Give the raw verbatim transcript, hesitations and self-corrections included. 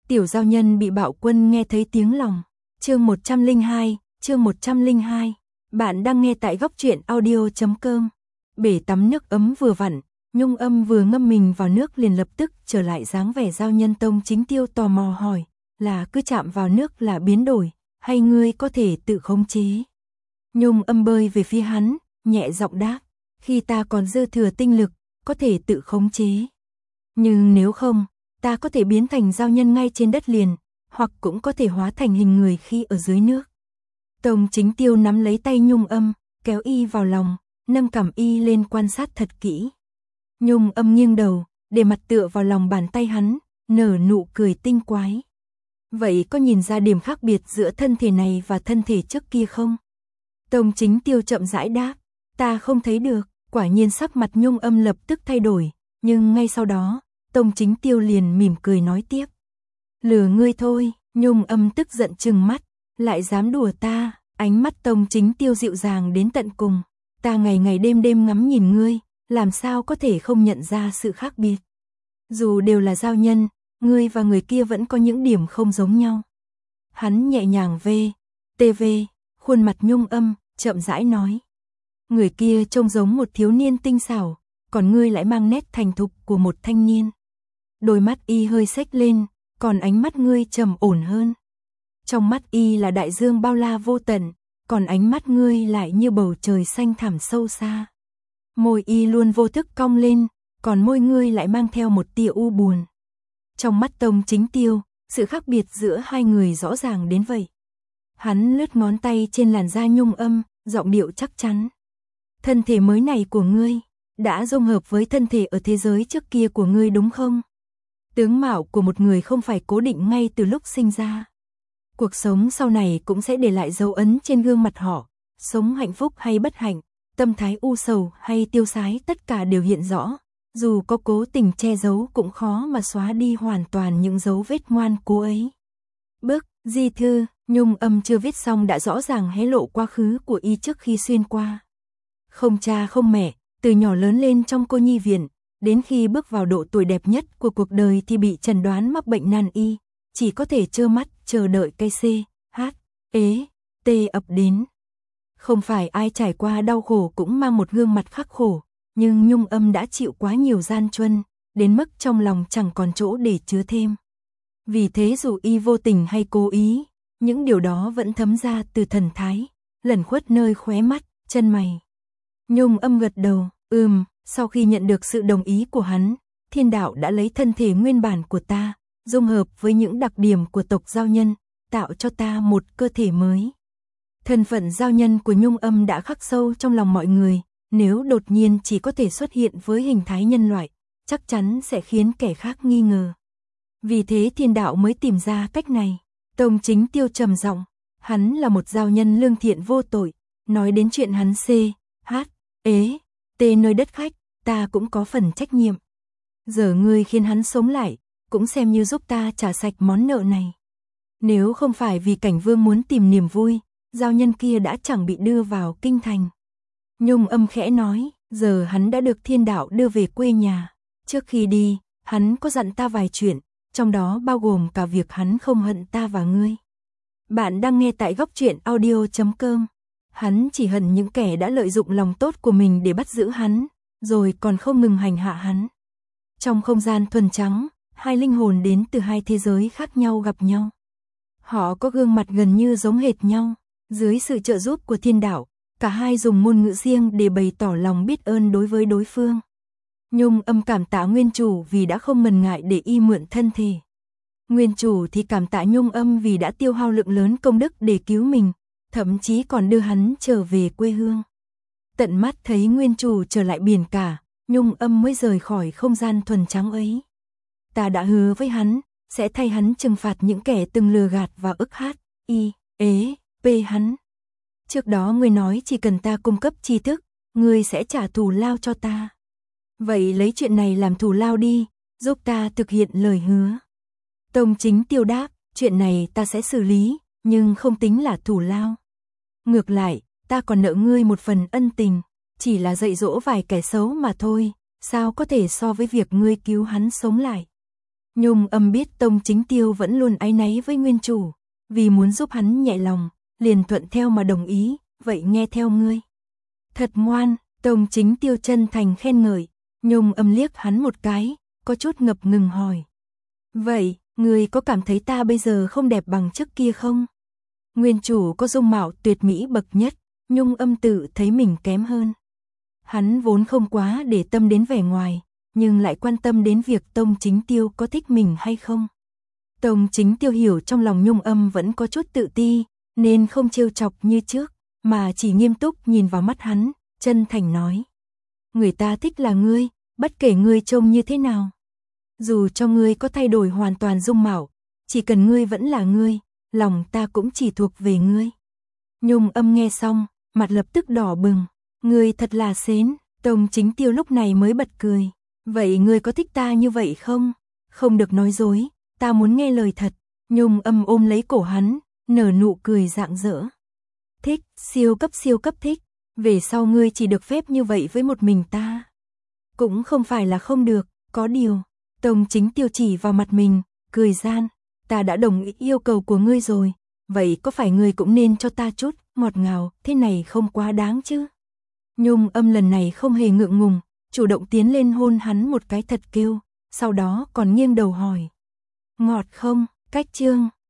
Tiểu giao nhân bị bạo quân nghe thấy tiếng lòng. Chương một trăm lẻ hai, chương một trăm lẻ hai. Bạn đang nghe tại góc truyện audio chấm com. Bể tắm nước ấm vừa vặn, Nhung Âm vừa ngâm mình vào nước liền lập tức trở lại dáng vẻ giao nhân. Tông Chính Tiêu tò mò hỏi, là cứ chạm vào nước là biến đổi, hay ngươi có thể tự khống chế? Nhung Âm bơi về phía hắn, nhẹ giọng đáp, khi ta còn dư thừa tinh lực, có thể tự khống chế. Nhưng nếu không, ta có thể biến thành giao nhân ngay trên đất liền, hoặc cũng có thể hóa thành hình người khi ở dưới nước. Tông Chính Tiêu nắm lấy tay Nhung Âm, kéo y vào lòng, nâng cằm y lên quan sát thật kỹ. Nhung Âm nghiêng đầu, để mặt tựa vào lòng bàn tay hắn, nở nụ cười tinh quái. Vậy có nhìn ra điểm khác biệt giữa thân thể này và thân thể trước kia không? Tông Chính Tiêu chậm rãi đáp, ta không thấy được. Quả nhiên sắc mặt Nhung Âm lập tức thay đổi, nhưng ngay sau đó, Tông Chính Tiêu liền mỉm cười nói tiếp. Lừa ngươi thôi. Nhung Âm tức giận trừng mắt, lại dám đùa ta. Ánh mắt Tông Chính Tiêu dịu dàng đến tận cùng. Ta ngày ngày đêm đêm ngắm nhìn ngươi, làm sao có thể không nhận ra sự khác biệt. Dù đều là giao nhân, ngươi và người kia vẫn có những điểm không giống nhau. Hắn nhẹ nhàng vê, tê vê, khuôn mặt Nhung Âm, chậm rãi nói. Người kia trông giống một thiếu niên tinh xảo, còn ngươi lại mang nét thành thục của một thanh niên. Đôi mắt y hơi xếch lên, còn ánh mắt ngươi trầm ổn hơn. Trong mắt y là đại dương bao la vô tận, còn ánh mắt ngươi lại như bầu trời xanh thẳm sâu xa. Môi y luôn vô thức cong lên, còn môi ngươi lại mang theo một tia u buồn. Trong mắt Tông Chính Tiêu, sự khác biệt giữa hai người rõ ràng đến vậy. Hắn lướt ngón tay trên làn da Nhung Âm, giọng điệu chắc chắn. Thân thể mới này của ngươi đã dung hợp với thân thể ở thế giới trước kia của ngươi đúng không? Tướng mạo của một người không phải cố định ngay từ lúc sinh ra. Cuộc sống sau này cũng sẽ để lại dấu ấn trên gương mặt họ. Sống hạnh phúc hay bất hạnh, tâm thái u sầu hay tiêu sái, tất cả đều hiện rõ. Dù có cố tình che giấu cũng khó mà xóa đi hoàn toàn những dấu vết ngoan cố ấy. Bức di thư, Nhung Âm chưa viết xong đã rõ ràng hé lộ quá khứ của y trước khi xuyên qua. Không cha không mẹ, từ nhỏ lớn lên trong cô nhi viện, đến khi bước vào độ tuổi đẹp nhất của cuộc đời thì bị chẩn đoán mắc bệnh nan y, chỉ có thể trơ mắt chờ đợi cây C, H, ế, T ập đến. Không phải ai trải qua đau khổ cũng mang một gương mặt khắc khổ, nhưng Nhung Âm đã chịu quá nhiều gian truân, đến mức trong lòng chẳng còn chỗ để chứa thêm. Vì thế dù y vô tình hay cố ý, những điều đó vẫn thấm ra từ thần thái, lẩn khuất nơi khóe mắt, chân mày. Nhung Âm gật đầu, ừm, sau khi nhận được sự đồng ý của hắn, thiên đạo đã lấy thân thể nguyên bản của ta, dung hợp với những đặc điểm của tộc giao nhân, tạo cho ta một cơ thể mới. Thân phận giao nhân của Nhung Âm đã khắc sâu trong lòng mọi người, nếu đột nhiên chỉ có thể xuất hiện với hình thái nhân loại, chắc chắn sẽ khiến kẻ khác nghi ngờ. Vì thế thiên đạo mới tìm ra cách này. Tông Chính Tiêu trầm giọng, hắn là một giao nhân lương thiện vô tội, nói đến chuyện hắn C, H, ế, T nơi đất khách, ta cũng có phần trách nhiệm. Giờ ngươi khiến hắn sống lại, cũng xem như giúp ta trả sạch món nợ này. Nếu không phải vì Cảnh Vương muốn tìm niềm vui, giao nhân kia đã chẳng bị đưa vào kinh thành. Nhung Âm khẽ nói, giờ hắn đã được thiên đạo đưa về quê nhà. Trước khi đi, hắn có dặn ta vài chuyện, trong đó bao gồm cả việc hắn không hận ta và ngươi. Bạn đang nghe tại góc truyện audio chấm com. Hắn chỉ hận những kẻ đã lợi dụng lòng tốt của mình để bắt giữ hắn, rồi còn không ngừng hành hạ hắn. Trong không gian thuần trắng, hai linh hồn đến từ hai thế giới khác nhau gặp nhau. Họ có gương mặt gần như giống hệt nhau. Dưới sự trợ giúp của thiên đạo, cả hai dùng ngôn ngữ riêng để bày tỏ lòng biết ơn đối với đối phương. Nhung Âm cảm tạ nguyên chủ vì đã không ngần ngại để y mượn thân thể. Nguyên chủ thì cảm tạ Nhung Âm vì đã tiêu hao lượng lớn công đức để cứu mình, thậm chí còn đưa hắn trở về quê hương. Tận mắt thấy nguyên chủ trở lại biển cả, Nhung Âm mới rời khỏi không gian thuần trắng ấy. Ta đã hứa với hắn, sẽ thay hắn trừng phạt những kẻ từng lừa gạt và ức hát, y, ế, p hắn. Trước đó ngươi nói chỉ cần ta cung cấp tri thức, ngươi sẽ trả thù lao cho ta. Vậy lấy chuyện này làm thù lao đi, giúp ta thực hiện lời hứa. Tông Chính Tiêu đáp, chuyện này ta sẽ xử lý, nhưng không tính là thù lao. Ngược lại, ta còn nợ ngươi một phần ân tình, chỉ là dạy dỗ vài kẻ xấu mà thôi, sao có thể so với việc ngươi cứu hắn sống lại. Nhung Âm biết Tông Chính Tiêu vẫn luôn áy náy với nguyên chủ, vì muốn giúp hắn nhẹ lòng, liền thuận theo mà đồng ý, vậy nghe theo ngươi. Thật ngoan, Tông Chính Tiêu chân thành khen ngợi. Nhung Âm liếc hắn một cái, có chút ngập ngừng hỏi. Vậy, ngươi có cảm thấy ta bây giờ không đẹp bằng trước kia không? Nguyên chủ có dung mạo tuyệt mỹ bậc nhất, Nhung Âm tự thấy mình kém hơn. Hắn vốn không quá để tâm đến vẻ ngoài, nhưng lại quan tâm đến việc Tông Chính Tiêu có thích mình hay không. Tông Chính Tiêu hiểu trong lòng Nhung Âm vẫn có chút tự ti, nên không trêu chọc như trước, mà chỉ nghiêm túc nhìn vào mắt hắn, chân thành nói. Người ta thích là ngươi, bất kể ngươi trông như thế nào. Dù cho ngươi có thay đổi hoàn toàn dung mạo, chỉ cần ngươi vẫn là ngươi, lòng ta cũng chỉ thuộc về ngươi. Nhung Âm nghe xong, mặt lập tức đỏ bừng. Ngươi thật là xến. Tông Chính Tiêu lúc này mới bật cười. Vậy ngươi có thích ta như vậy không? Không được nói dối, ta muốn nghe lời thật. Nhung Âm ôm lấy cổ hắn, nở nụ cười rạng rỡ. Thích, siêu cấp siêu cấp thích. Về sau ngươi chỉ được phép như vậy với một mình ta. Cũng không phải là không được, có điều. Tông Chính Tiêu chỉ vào mặt mình, cười gian. Ta đã đồng ý yêu cầu của ngươi rồi, vậy có phải ngươi cũng nên cho ta chút ngọt ngào, thế này không quá đáng chứ? Nhung Âm lần này không hề ngượng ngùng, chủ động tiến lên hôn hắn một cái thật kêu, sau đó còn nghiêng đầu hỏi. Ngọt không? Cách chương